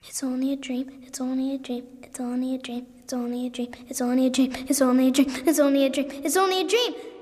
It's only a dream, it's only a dream, it's only a dream, it's only a dream, it's only a dream, it's only a dream, it's only a dream, it's only a dream.